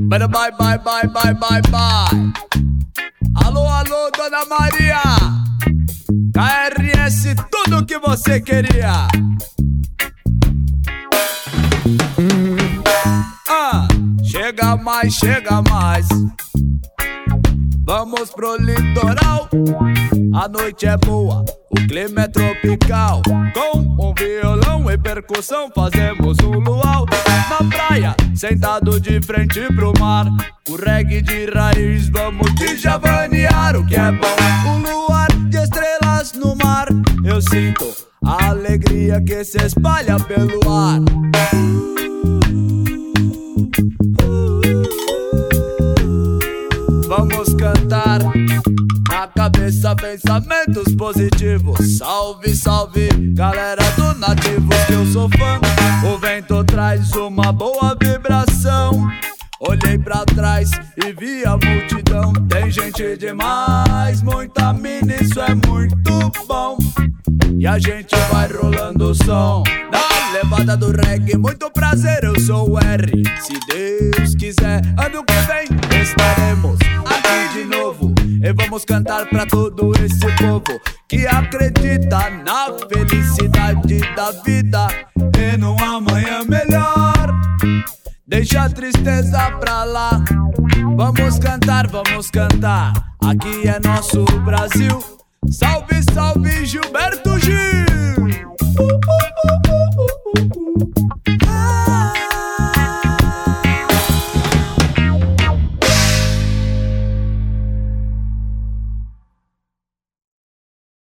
Bye, bye, bye, bye, bye, bye, bye. Alô, alô, Dona Maria. KRS, tudo o que você queria. Chega mais, chega mais. Vamos pro litoral. A noite é boa, o clima é tropical. Com um violão e percussão fazemos um luau. Na praia, sentado de frente pro mar. O reggae de raiz, vamos te javanear. O que é bom, um luar de estrelas no mar. Eu sinto a alegria que se espalha pelo ar. Vamos cantar, na cabeça pensamentos positivos. Salve, salve, galera do Nativos, que eu sou fã. O vento traz uma boa vibração. Olhei pra trás e vi a multidão. Tem gente demais, muita mina, isso é muito bom. E a gente vai rolando o som na levada do reggae. Muito prazer, eu sou o R. Se Deus quiser, ano que vem estaremos aqui de novo. E vamos cantar pra todo esse povo que acredita na felicidade da vida e num amanhã melhor. Deixa a tristeza pra lá. Vamos cantar, vamos cantar. Aqui é nosso Brasil. Salve, salve, Gilberto Gil.